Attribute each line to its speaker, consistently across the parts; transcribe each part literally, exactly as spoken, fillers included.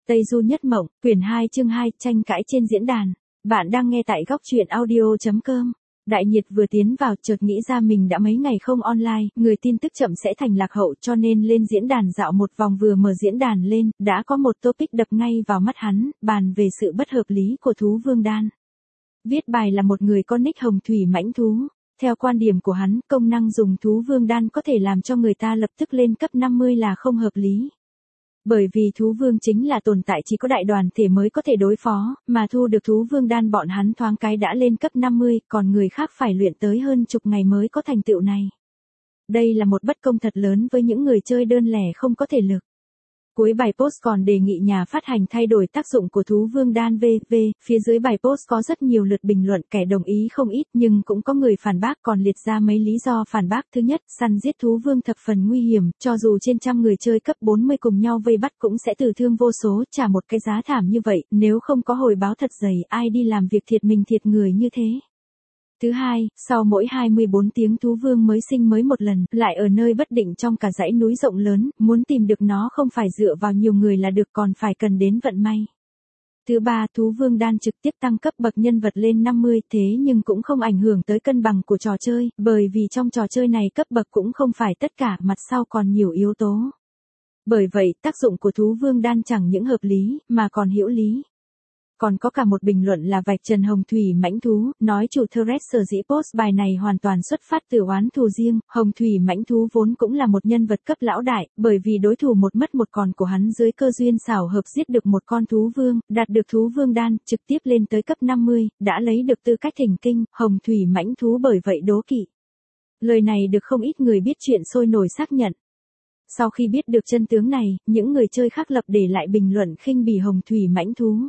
Speaker 1: Tây Du Nhất Mộng, quyển hai chương hai, tranh cãi trên diễn đàn. Bạn đang nghe tại góc truyện audio chấm com. Đại Nhiệt vừa tiến vào chợt nghĩ ra mình đã mấy ngày không online, người tin tức chậm sẽ thành lạc hậu cho nên lên diễn đàn dạo một vòng, vừa mở diễn đàn lên, đã có một topic đập ngay vào mắt hắn, bàn về sự bất hợp lý của thú vương đan. Viết bài là một người con nick Hồng Thủy Mãnh Thú. Theo quan điểm của hắn, công năng dùng thú vương đan có thể làm cho người ta lập tức lên cấp năm mươi là không hợp lý. Bởi vì thú vương chính là tồn tại chỉ có đại đoàn thể mới có thể đối phó, mà thu được thú vương đan bọn hắn thoáng cái đã lên cấp năm mươi, còn người khác phải luyện tới hơn chục ngày mới có thành tựu này. Đây là một bất công thật lớn với những người chơi đơn lẻ không có thể lực. Cuối bài post còn đề nghị nhà phát hành thay đổi tác dụng của thú vương đan vê vê, phía dưới bài post có rất nhiều lượt bình luận, kẻ đồng ý không ít nhưng cũng có người phản bác, còn liệt ra mấy lý do phản bác. Thứ nhất, săn giết thú vương thập phần nguy hiểm, cho dù trên trăm người chơi cấp bốn mươi cùng nhau vây bắt cũng sẽ tử thương vô số, trả một cái giá thảm như vậy, nếu không có hồi báo thật dày, ai đi làm việc thiệt mình thiệt người như thế. Thứ hai, sau mỗi hai mươi bốn tiếng thú vương mới sinh mới một lần, lại ở nơi bất định trong cả dãy núi rộng lớn, muốn tìm được nó không phải dựa vào nhiều người là được, còn phải cần đến vận may. Thứ ba, thú vương đan trực tiếp tăng cấp bậc nhân vật lên năm mươi, thế nhưng cũng không ảnh hưởng tới cân bằng của trò chơi, bởi vì trong trò chơi này cấp bậc cũng không phải tất cả, mặt sau còn nhiều yếu tố. Bởi vậy, tác dụng của thú vương đan chẳng những hợp lý, mà còn hữu lý. Còn có cả một bình luận là vạch trần Hồng Thủy Mãnh Thú, nói chủ thread sở dĩ post bài này hoàn toàn xuất phát từ oán thù riêng. Hồng Thủy Mãnh Thú vốn cũng là một nhân vật cấp lão đại, bởi vì đối thủ một mất một còn của hắn dưới cơ duyên xảo hợp giết được một con thú vương, đạt được thú vương đan, trực tiếp lên tới cấp năm mươi, đã lấy được tư cách thỉnh kinh. Hồng Thủy Mãnh Thú bởi vậy đố kỵ. Lời này được không ít người biết chuyện sôi nổi xác nhận. Sau khi biết được chân tướng này, những người chơi khác lập để lại bình luận khinh bỉ Hồng Thủy Mãnh Thú.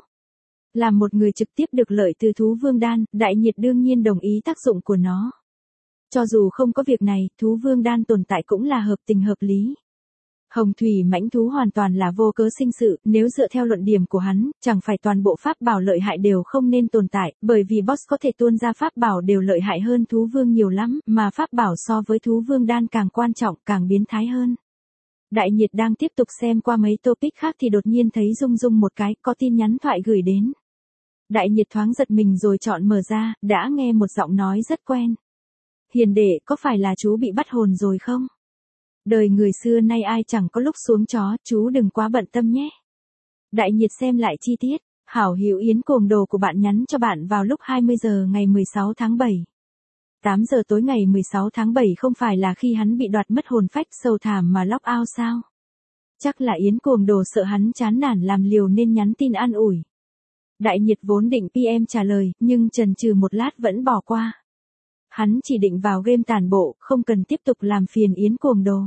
Speaker 1: Là một người trực tiếp được lợi từ thú vương đan, Đại Nhiệt đương nhiên đồng ý tác dụng của nó. Cho dù không có việc này, thú vương đan tồn tại cũng là hợp tình hợp lý. Hồng Thủy Mãnh Thú hoàn toàn là vô cớ sinh sự, nếu dựa theo luận điểm của hắn, chẳng phải toàn bộ pháp bảo lợi hại đều không nên tồn tại, bởi vì boss có thể tuôn ra pháp bảo đều lợi hại hơn thú vương nhiều lắm, mà pháp bảo so với thú vương đan càng quan trọng, càng biến thái hơn. Đại Nhiệt đang tiếp tục xem qua mấy topic khác thì đột nhiên thấy rung rung một cái, có tin nhắn thoại gửi đến. Đại Nhiệt thoáng giật mình rồi chọn mở ra, đã nghe một giọng nói rất quen. Hiền đệ, có phải là chú bị bắt hồn rồi không? Đời người xưa nay ai chẳng có lúc xuống chó, chú đừng quá bận tâm nhé. Đại Nhiệt xem lại chi tiết, hảo hữu Yến Cuồng Đồ của bạn nhắn cho bạn vào lúc hai mươi giờ ngày mười sáu tháng bảy. tám giờ tối ngày mười sáu tháng bảy không phải là khi hắn bị đoạt mất hồn phách sầu thảm mà log out sao? Chắc là Yến Cuồng Đồ sợ hắn chán nản làm liều nên nhắn tin an ủi. Đại Nhiệt vốn định pê em trả lời, nhưng chần chừ một lát vẫn bỏ qua. Hắn chỉ định vào game tản bộ, không cần tiếp tục làm phiền Yến Cuồng Đồ.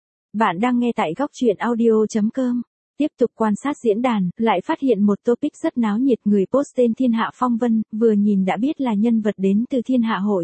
Speaker 1: Bạn đang nghe tại góc truyện audio chấm com. Tiếp tục quan sát diễn đàn, lại phát hiện một topic rất náo nhiệt, người post tên Thiên Hạ Phong Vân, vừa nhìn đã biết là nhân vật đến từ Thiên Hạ Hội.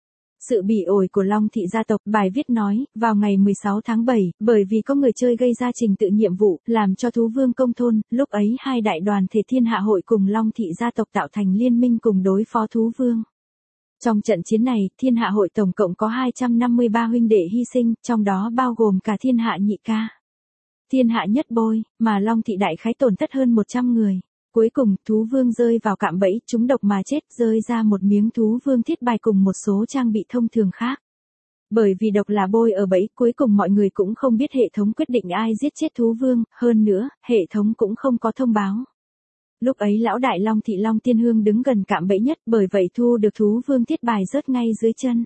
Speaker 1: Sự bị ổi của Long Thị gia tộc, bài viết nói, vào ngày mười sáu tháng bảy, bởi vì có người chơi gây ra trình tự nhiệm vụ, làm cho thú vương công thôn, lúc ấy hai đại đoàn thể Thiên Hạ Hội cùng Long Thị gia tộc tạo thành liên minh cùng đối phó thú vương. Trong trận chiến này, Thiên Hạ Hội tổng cộng có hai trăm năm mươi ba huynh đệ hy sinh, trong đó bao gồm cả Thiên Hạ Nhị Ca, Thiên Hạ Nhất Bôi, mà Long Thị đại khái tổn thất hơn một trăm người. Cuối cùng, thú vương rơi vào cạm bẫy, trúng độc mà chết, rơi ra một miếng thú vương thiết bài cùng một số trang bị thông thường khác. Bởi vì độc là bôi ở bẫy, cuối cùng mọi người cũng không biết hệ thống quyết định ai giết chết thú vương, hơn nữa, hệ thống cũng không có thông báo. Lúc ấy lão đại Long Thị Long Tiên Hương đứng gần cạm bẫy nhất, bởi vậy thu được thú vương thiết bài rớt ngay dưới chân.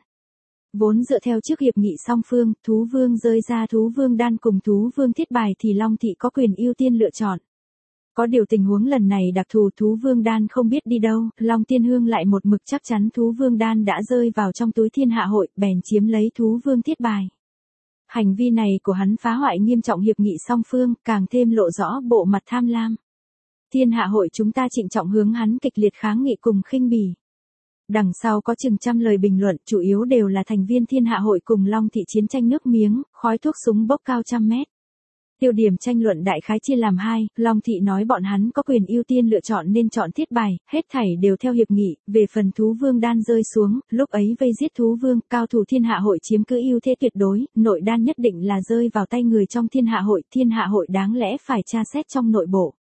Speaker 1: Vốn dựa theo trước hiệp nghị song phương, thú vương rơi ra thú vương đan cùng thú vương thiết bài thì Long Thị có quyền ưu tiên lựa chọn. Có điều tình huống lần này đặc thù, thú vương đan không biết đi đâu, Long Tiên Hương lại một mực chắc chắn thú vương đan đã rơi vào trong túi Thiên Hạ Hội, bèn chiếm lấy thú vương thiết bài. Hành vi này của hắn phá hoại nghiêm trọng hiệp nghị song phương, càng thêm lộ rõ bộ mặt tham lam. Thiên Hạ Hội chúng ta trịnh trọng hướng hắn kịch liệt kháng nghị cùng khinh bỉ. Đằng sau có chừng trăm lời bình luận, chủ yếu đều là thành viên Thiên Hạ Hội cùng Long Thị chiến tranh nước miếng, khói thuốc súng bốc cao trăm mét. Tiêu điểm tranh luận đại khái chia làm hai, Long Thị nói bọn hắn có quyền ưu tiên lựa chọn nên chọn thiết bài, hết thảy đều theo hiệp nghị, về phần thú vương đan rơi xuống, lúc ấy vây giết thú vương, cao thủ Thiên Hạ Hội chiếm cứ ưu thế tuyệt đối, nội đan nhất định là rơi vào tay người trong Thiên Hạ Hội, Thiên Hạ Hội đáng lẽ phải tra xét trong nội bộ.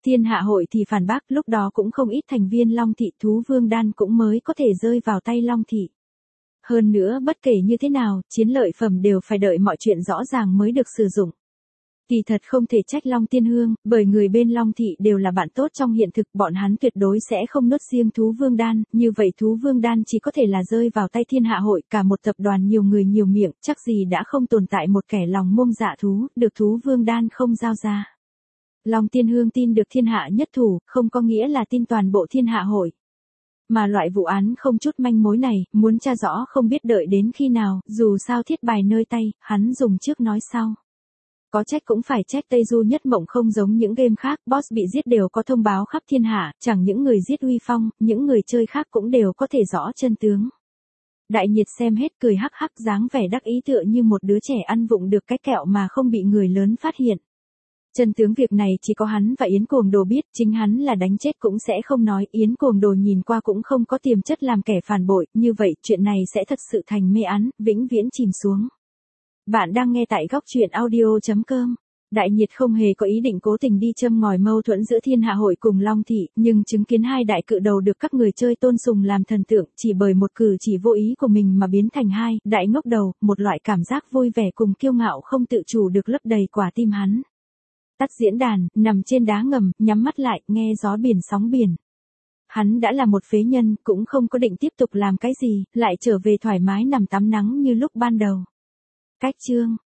Speaker 1: Thiên Hạ Hội thì phản bác, lúc đó cũng không ít thành viên Long Thị, thú vương đan cũng mới có thể rơi vào tay Long Thị. Hơn nữa bất kể như thế nào, chiến lợi phẩm đều phải đợi mọi chuyện rõ ràng mới được sử dụng. Kỳ thật không thể trách Long Tiên Hương, bởi người bên Long Thị đều là bạn tốt trong hiện thực, bọn hắn tuyệt đối sẽ không nuốt riêng thú vương đan, như vậy thú vương đan chỉ có thể là rơi vào tay Thiên Hạ Hội, cả một tập đoàn nhiều người nhiều miệng, chắc gì đã không tồn tại một kẻ lòng mông dạ thú, được thú vương đan không giao ra. Long Tiên Hương tin được thiên hạ nhất thủ, không có nghĩa là tin toàn bộ Thiên Hạ Hội. Mà loại vụ án không chút manh mối này, muốn tra rõ không biết đợi đến khi nào, dù sao thiết bài nơi tay, hắn dùng trước nói sau. Có trách cũng phải trách Tây Du Nhất Mộng không giống những game khác, boss bị giết đều có thông báo khắp thiên hạ, chẳng những người giết uy phong, những người chơi khác cũng đều có thể rõ chân tướng. Đại Nhiệt xem hết cười hắc hắc, dáng vẻ đắc ý tựa như một đứa trẻ ăn vụng được cái kẹo mà không bị người lớn phát hiện. Chân tướng việc này chỉ có hắn và Yến Cuồng Đồ biết, chính hắn là đánh chết cũng sẽ không nói, Yến Cuồng Đồ nhìn qua cũng không có tiềm chất làm kẻ phản bội, như vậy chuyện này sẽ thật sự thành mê án, vĩnh viễn chìm xuống. Bạn đang nghe tại góc truyện audio chấm com. Đại Nhiệt không hề có ý định cố tình đi châm ngòi mâu thuẫn giữa Thiên Hạ Hội cùng Long Thị, nhưng chứng kiến hai đại cự đầu được các người chơi tôn sùng làm thần tượng, chỉ bởi một cử chỉ vô ý của mình mà biến thành hai đại ngốc đầu, một loại cảm giác vui vẻ cùng kiêu ngạo không tự chủ được lấp đầy quả tim hắn. Tắt diễn đàn, nằm trên đá ngầm, nhắm mắt lại, nghe gió biển sóng biển. Hắn đã là một phế nhân, cũng không có định tiếp tục làm cái gì, lại trở về thoải mái nằm tắm nắng như lúc ban đầu. Cách chương